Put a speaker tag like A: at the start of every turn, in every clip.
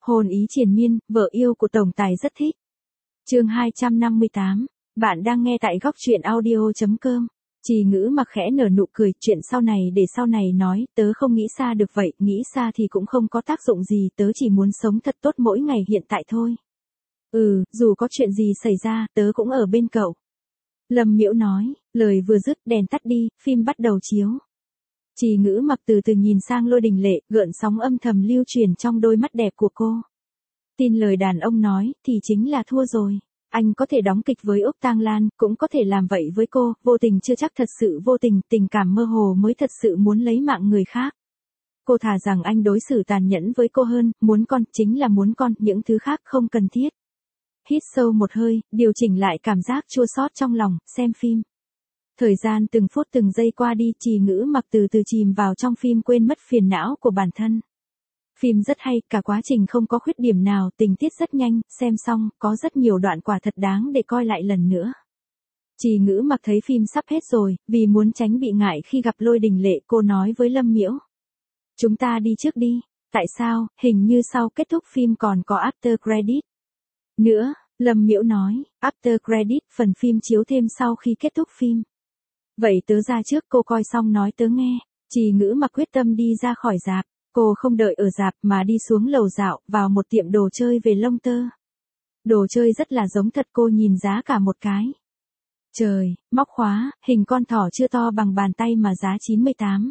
A: Hồn ý triền miên, vợ yêu của tổng tài rất thích. Chương 258. Bạn đang nghe tại góc truyện audio.com. Trì Ngữ Mặc khẽ nở nụ cười, chuyện sau này để sau này nói, tớ không nghĩ xa được vậy, nghĩ xa thì cũng không có tác dụng gì, tớ chỉ muốn sống thật tốt mỗi ngày hiện tại thôi. Dù có chuyện gì xảy ra, tớ cũng ở bên cậu. Lâm Miễu nói, lời vừa dứt đèn tắt đi, phim bắt đầu chiếu. Trì Ngữ Mặc từ từ nhìn sang Lôi Đình Lệ, gợn sóng âm thầm lưu truyền trong đôi mắt đẹp của cô. Tin lời đàn ông nói, thì chính là thua rồi. Anh có thể đóng kịch với Úc Tang Lan, cũng có thể làm vậy với cô, vô tình chưa chắc thật sự vô tình, tình cảm mơ hồ mới thật sự muốn lấy mạng người khác. Cô thà rằng anh đối xử tàn nhẫn với cô hơn, muốn con, chính là muốn con, những thứ khác không cần thiết. Hít sâu một hơi, điều chỉnh lại cảm giác chua xót trong lòng, xem phim. Thời gian từng phút từng giây qua đi, Trì Ngữ Mặc từ từ chìm vào trong phim, quên mất phiền não của bản thân. Phim rất hay, cả quá trình không có khuyết điểm nào, tình tiết rất nhanh, xem xong, có rất nhiều đoạn quả thật đáng để coi lại lần nữa. Trì Ngữ Mặc thấy phim sắp hết rồi, vì muốn tránh bị ngại khi gặp Lôi Đình Lệ, cô nói với Lâm Miễu. Chúng ta đi trước đi. Tại sao, hình như sau kết thúc phim còn có after credit nữa, Lâm Miễu nói, after credit, phần phim chiếu thêm sau khi kết thúc phim. Vậy tớ ra trước, cô coi xong nói tớ nghe. Trì Ngữ Mặc quyết tâm đi ra khỏi rạp. Cô không đợi ở rạp mà đi xuống lầu dạo, vào một tiệm đồ chơi về lông tơ. Đồ chơi rất là giống thật, cô nhìn giá cả một cái. Trời, móc khóa, hình con thỏ chưa to bằng bàn tay mà giá 98.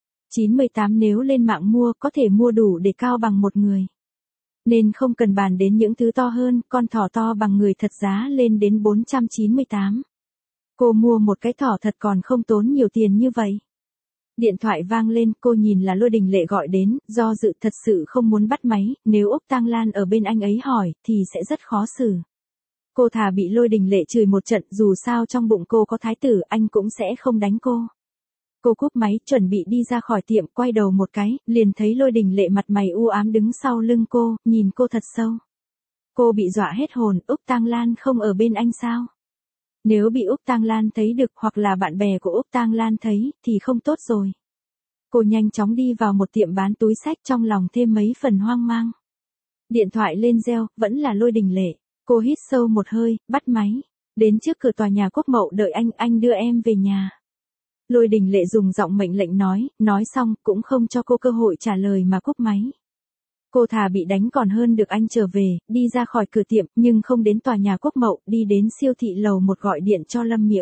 A: 98 nếu lên mạng mua có thể mua đủ để cao bằng một người. Nên không cần bàn đến những thứ to hơn, con thỏ to bằng người thật giá lên đến 498. Cô mua một cái thỏ thật còn không tốn nhiều tiền như vậy. Điện thoại vang lên, cô nhìn là Lôi Đình Lệ gọi đến, do dự thật sự không muốn bắt máy, nếu Úc Tang Lan ở bên anh ấy hỏi, thì sẽ rất khó xử. Cô thà bị Lôi Đình Lệ chửi một trận, dù sao trong bụng cô có thái tử, anh cũng sẽ không đánh cô. Cô cúp máy, chuẩn bị đi ra khỏi tiệm, quay đầu một cái, liền thấy Lôi Đình Lệ mặt mày u ám đứng sau lưng cô, nhìn cô thật sâu. Cô bị dọa hết hồn, Úc Tang Lan không ở bên anh sao? Nếu bị Úc Tang Lan thấy được, hoặc là bạn bè của Úc Tang Lan thấy, thì không tốt rồi. Cô nhanh chóng đi vào một tiệm bán túi xách, trong lòng thêm mấy phần hoang mang. Điện thoại lên reo, vẫn là Lôi Đình Lệ. Cô hít sâu một hơi, bắt máy. Đến trước cửa tòa nhà Quốc Mậu, đợi anh đưa em về nhà. Lôi Đình Lệ dùng giọng mệnh lệnh nói xong, cũng không cho cô cơ hội trả lời mà cúp máy. Cô thà bị đánh còn hơn được anh trở về, đi ra khỏi cửa tiệm, nhưng không đến tòa nhà Quốc Mậu, đi đến siêu thị lầu 1 gọi điện cho Lâm Miễu.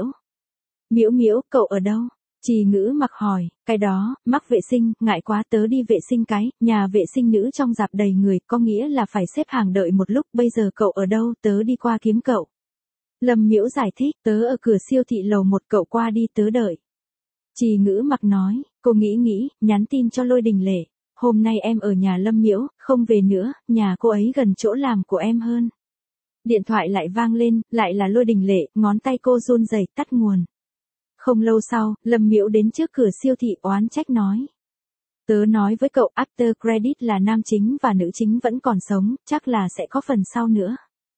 A: Miễu, cậu ở đâu? Trì Ngữ Mặc hỏi, cái đó, mắc vệ sinh, ngại quá tớ đi vệ sinh cái, nhà vệ sinh nữ trong rạp đầy người, có nghĩa là phải xếp hàng đợi một lúc, bây giờ cậu ở đâu, tớ đi qua kiếm cậu. Lâm Miễu giải thích, tớ ở cửa siêu thị lầu 1, cậu qua đi tớ đợi. Trì Ngữ Mặc nói, cô nghĩ, nhắn tin cho Lôi Đình Lệ. Hôm nay em ở nhà Lâm Miễu, không về nữa, nhà cô ấy gần chỗ làm của em hơn. Điện thoại lại vang lên, lại là Lôi Đình Lệ, ngón tay cô run rẩy, tắt nguồn. Không lâu sau, Lâm Miễu đến trước cửa siêu thị oán trách nói. Tớ nói với cậu, after credit là nam chính và nữ chính vẫn còn sống, chắc là sẽ có phần sau nữa.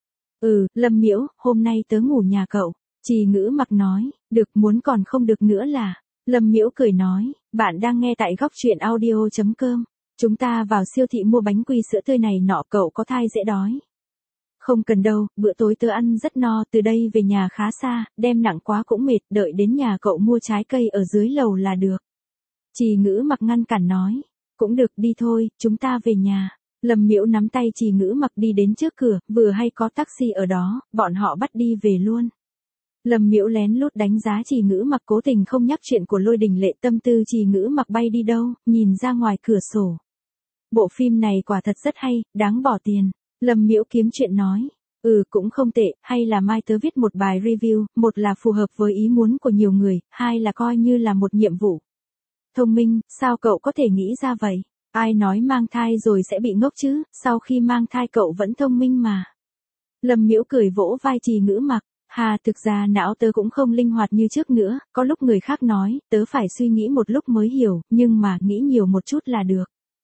A: Lâm Miễu, hôm nay tớ ngủ nhà cậu. Trì Ngữ Mặc nói, được, muốn còn không được nữa là. Lâm Miễu cười nói, bạn đang nghe tại góc truyện audio.com. Chúng ta vào siêu thị mua bánh quy sữa tươi này nọ, cậu có thai dễ đói. Không cần đâu, bữa tối tớ ăn rất no, từ đây về nhà khá xa, đem nặng quá cũng mệt, đợi đến nhà cậu mua trái cây ở dưới lầu là được. Trì Ngữ Mặc ngăn cản nói, cũng được, đi thôi, chúng ta về nhà. Lâm Miễu nắm tay Trì Ngữ Mặc đi đến trước cửa, vừa hay có taxi ở đó, bọn họ bắt đi về luôn. Lâm Miễu lén lút đánh giá Trì Ngữ Mặc, cố tình không nhắc chuyện của Lôi Đình Lệ, tâm tư Trì Ngữ Mặc bay đi đâu, nhìn ra ngoài cửa sổ. Bộ phim này quả thật rất hay, đáng bỏ tiền. Lâm Miễu kiếm chuyện nói, cũng không tệ, hay là mai tớ viết một bài review, một là phù hợp với ý muốn của nhiều người, hai là coi như là một nhiệm vụ. Thông minh, sao cậu có thể nghĩ ra vậy? Ai nói mang thai rồi sẽ bị ngốc chứ, sau khi mang thai cậu vẫn thông minh mà. Lâm Miễu cười vỗ vai Trì Ngữ Mặc, thực ra não tớ cũng không linh hoạt như trước nữa, có lúc người khác nói, tớ phải suy nghĩ một lúc mới hiểu, nhưng mà nghĩ nhiều một chút là được.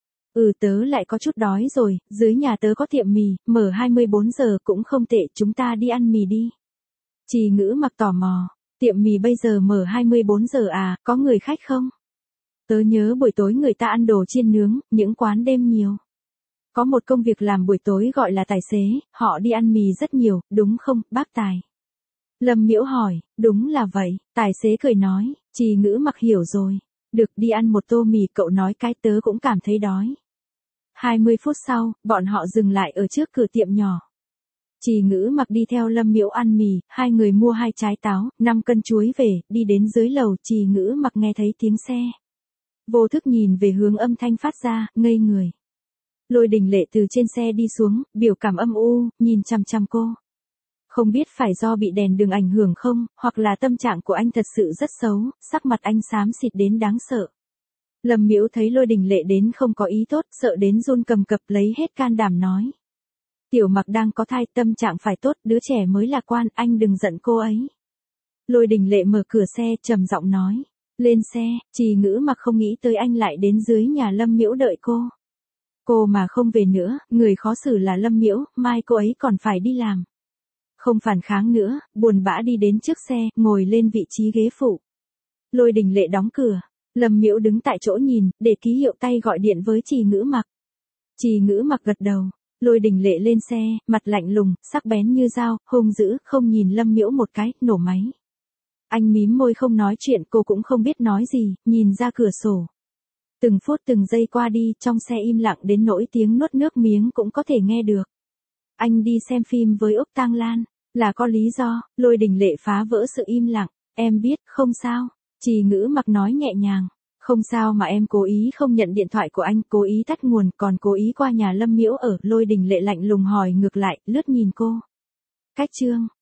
A: Tớ lại có chút đói rồi, dưới nhà tớ có tiệm mì, mở 24 giờ cũng không tệ, chúng ta đi ăn mì đi. Trì Ngữ Mặc tò mò, tiệm mì bây giờ mở 24 giờ à, có người khách không? Tớ nhớ buổi tối người ta ăn đồ chiên nướng, những quán đêm nhiều. Có một công việc làm buổi tối gọi là tài xế, họ đi ăn mì rất nhiều, đúng không, bác Tài? Lâm Miễu hỏi, đúng là vậy, tài xế cười nói, Trì Ngữ Mặc hiểu rồi. Được, đi ăn một tô mì, cậu nói cái tớ cũng cảm thấy đói. 20 phút sau, bọn họ dừng lại ở trước cửa tiệm nhỏ. Trì Ngữ Mặc đi theo Lâm Miễu ăn mì, hai người mua 2 trái táo, 5 cân chuối về, đi đến dưới lầu, Trì Ngữ Mặc nghe thấy tiếng xe. Vô thức nhìn về hướng âm thanh phát ra, ngây người. Lôi Đình Lệ từ trên xe đi xuống, biểu cảm âm u, nhìn chằm chằm cô. Không biết phải do bị đèn đường ảnh hưởng không, hoặc là tâm trạng của anh thật sự rất xấu, sắc mặt anh xám xịt đến đáng sợ. Lâm Miễu thấy Lôi Đình Lệ đến không có ý tốt, sợ đến run cầm cập, lấy hết can đảm nói. Tiểu Mặc đang có thai, tâm trạng phải tốt, đứa trẻ mới lạc quan, anh đừng giận cô ấy. Lôi Đình Lệ mở cửa xe, trầm giọng nói. Lên xe, Trì Ngữ Mặc không nghĩ tới anh lại đến dưới nhà Lâm Miễu đợi cô. Cô mà không về nữa, người khó xử là Lâm Miễu, mai cô ấy còn phải đi làm. Không phản kháng nữa, buồn bã đi đến trước xe, ngồi lên vị trí ghế phụ. Lôi Đình Lệ đóng cửa, Lâm Miễu đứng tại chỗ nhìn, để ký hiệu tay gọi điện với Trì Ngữ Mặc. Trì Ngữ Mặc gật đầu, Lôi Đình Lệ lên xe, mặt lạnh lùng, sắc bén như dao, hung dữ, không nhìn Lâm Miễu một cái, nổ máy. Anh mím môi không nói chuyện, cô cũng không biết nói gì, nhìn ra cửa sổ. Từng phút từng giây qua đi, trong xe im lặng đến nỗi tiếng nuốt nước miếng cũng có thể nghe được. Anh đi xem phim với Úc Tang Lan, là có lý do. Lôi Đình Lệ phá vỡ sự im lặng, em biết, không sao. Trì Ngữ Mặc nói nhẹ nhàng, không sao mà em cố ý không nhận điện thoại của anh, cố ý tắt nguồn, còn cố ý qua nhà Lâm Miễu ở. Lôi Đình Lệ lạnh lùng hỏi ngược lại, lướt nhìn cô. Cách chương